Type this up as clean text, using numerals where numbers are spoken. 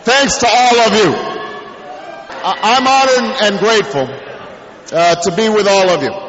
Thanks to all of you. I'm honored and grateful to be with all of you.